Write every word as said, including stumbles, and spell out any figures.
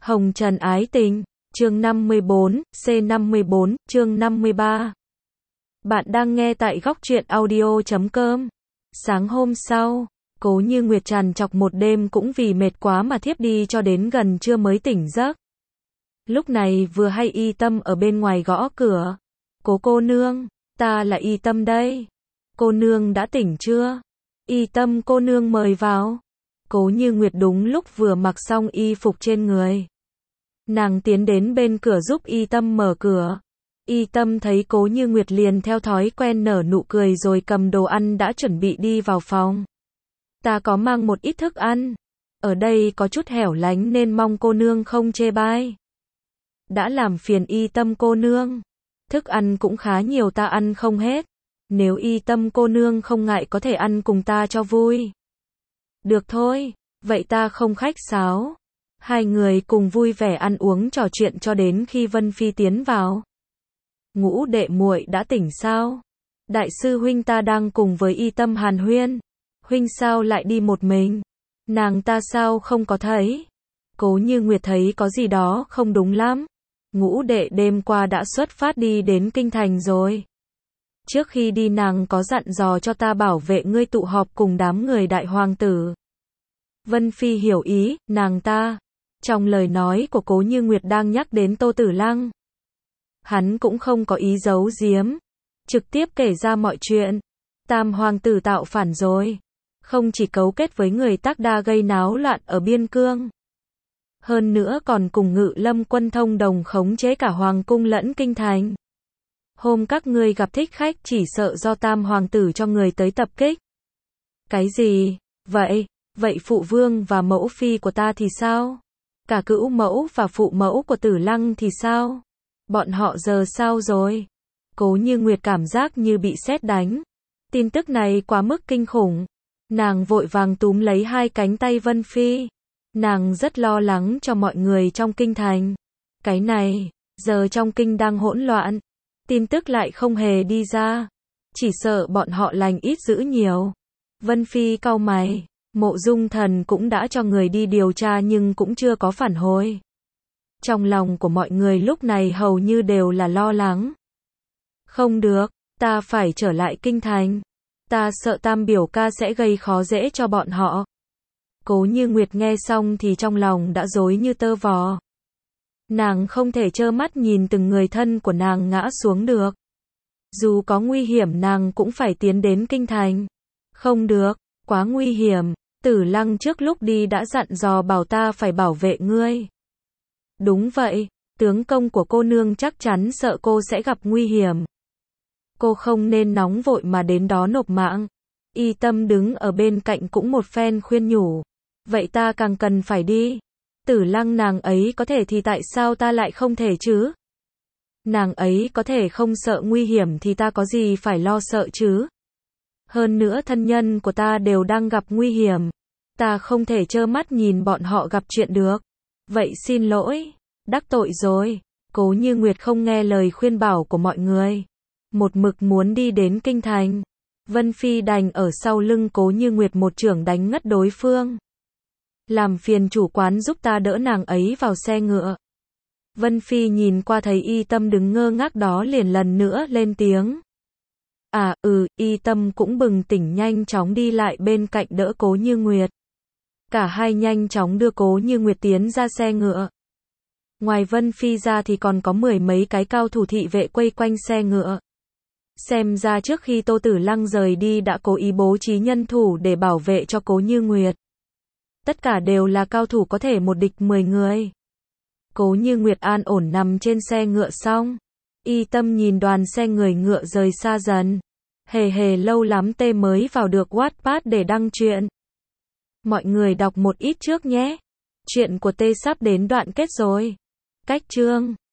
Hồng Trần ái tình, chương năm mươi bốn, C năm mươi bốn, chương năm mươi ba. Bạn đang nghe tại góc truyện audio chấm com. Sáng hôm sau, Cố Như Nguyệt trằn trọc một đêm cũng vì mệt quá mà thiếp đi cho đến gần trưa mới tỉnh giấc. Lúc này vừa hay Y Tâm ở bên ngoài gõ cửa. Cố cô nương, ta là Y Tâm đây. Cô nương đã tỉnh chưa? Y Tâm cô nương mời vào. Cố Như Nguyệt đúng lúc vừa mặc xong y phục trên người. Nàng tiến đến bên cửa giúp Y Tâm mở cửa. Y Tâm thấy Cố Như Nguyệt liền theo thói quen nở nụ cười rồi cầm đồ ăn đã chuẩn bị đi vào phòng. Ta có mang một ít thức ăn. Ở đây có chút hẻo lánh nên mong cô nương không chê bai. Đã làm phiền Y Tâm cô nương. Thức ăn cũng khá nhiều ta ăn không hết. Nếu Y Tâm cô nương không ngại có thể ăn cùng ta cho vui. Được thôi, vậy ta không khách sáo. Hai người cùng vui vẻ ăn uống trò chuyện cho đến khi Vân Phi tiến vào. Ngũ đệ muội đã tỉnh sao? Đại sư huynh ta đang cùng với Y Tâm hàn huyên. Huynh sao lại đi một mình? Nàng ta sao không có thấy? Cố Như Nguyệt thấy có gì đó không đúng lắm. Ngũ đệ đêm qua đã xuất phát đi đến kinh thành rồi. Trước khi đi nàng có dặn dò cho ta bảo vệ ngươi tụ họp cùng đám người đại hoàng tử. Vân Phi hiểu ý, nàng ta. Trong lời nói của Cố Như Nguyệt đang nhắc đến Tô Tử Lăng. Hắn cũng không có ý giấu giếm. Trực tiếp kể ra mọi chuyện. Tam hoàng tử tạo phản rồi. Không chỉ cấu kết với người Tác Đa gây náo loạn ở biên cương. Hơn nữa còn cùng Ngự Lâm quân thông đồng khống chế cả hoàng cung lẫn kinh thành. Hôm các ngươi gặp thích khách chỉ sợ do tam hoàng tử cho người tới tập kích. Cái gì? Vậy, vậy phụ vương và mẫu phi của ta thì sao? Cả cữu mẫu và phụ mẫu của Tử Lăng thì sao? Bọn họ giờ sao rồi? Cố Như Nguyệt cảm giác như bị sét đánh. Tin tức này quá mức kinh khủng. Nàng vội vàng túm lấy hai cánh tay Vân Phi. Nàng rất lo lắng cho mọi người trong kinh thành. Cái này, giờ trong kinh đang hỗn loạn. Tin tức lại không hề đi ra. Chỉ sợ bọn họ lành ít dữ nhiều. Vân Phi cau mày. Mộ Dung Thần cũng đã cho người đi điều tra nhưng cũng chưa có phản hồi. Trong lòng của mọi người lúc này hầu như đều là lo lắng. Không được, ta phải trở lại kinh thành. Ta sợ Tam biểu ca sẽ gây khó dễ cho bọn họ. Cố Như Nguyệt nghe xong thì trong lòng đã rối như tơ vò. Nàng không thể trơ mắt nhìn từng người thân của nàng ngã xuống được. Dù có nguy hiểm nàng cũng phải tiến đến kinh thành. Không được, quá nguy hiểm. Tử Lăng trước lúc đi đã dặn dò bảo ta phải bảo vệ ngươi. Đúng vậy, tướng công của cô nương chắc chắn sợ cô sẽ gặp nguy hiểm. Cô không nên nóng vội mà đến đó nộp mạng. Y Tâm đứng ở bên cạnh cũng một phen khuyên nhủ. Vậy ta càng cần phải đi. Tử Lăng nàng ấy có thể thì tại sao ta lại không thể chứ? Nàng ấy có thể không sợ nguy hiểm thì ta có gì phải lo sợ chứ? Hơn nữa thân nhân của ta đều đang gặp nguy hiểm. Ta không thể trơ mắt nhìn bọn họ gặp chuyện được. Vậy xin lỗi. Đắc tội rồi. Cố Như Nguyệt không nghe lời khuyên bảo của mọi người. Một mực muốn đi đến kinh thành. Vân Phi đành ở sau lưng Cố Như Nguyệt một chưởng đánh ngất đối phương. Làm phiền chủ quán giúp ta đỡ nàng ấy vào xe ngựa. Vân Phi nhìn qua thấy Y Tâm đứng ngơ ngác đó liền lần nữa lên tiếng. À, ừ, Y Tâm cũng bừng tỉnh nhanh chóng đi lại bên cạnh đỡ Cố Như Nguyệt. Cả hai nhanh chóng đưa Cố Như Nguyệt tiến ra xe ngựa. Ngoài Vân Phi ra thì còn có mười mấy cái cao thủ thị vệ quây quanh xe ngựa. Xem ra trước khi Tô Tử Lăng rời đi đã cố ý bố trí nhân thủ để bảo vệ cho Cố Như Nguyệt. Tất cả đều là cao thủ có thể một địch mười người. Cố Như Nguyệt an ổn nằm trên xe ngựa xong. Y Tâm nhìn đoàn xe người ngựa rời xa dần. Hề hề lâu lắm tê mới vào được Wattpad để đăng truyện. Mọi người đọc một ít trước nhé. Chuyện của tê sắp đến đoạn kết rồi. Cách chương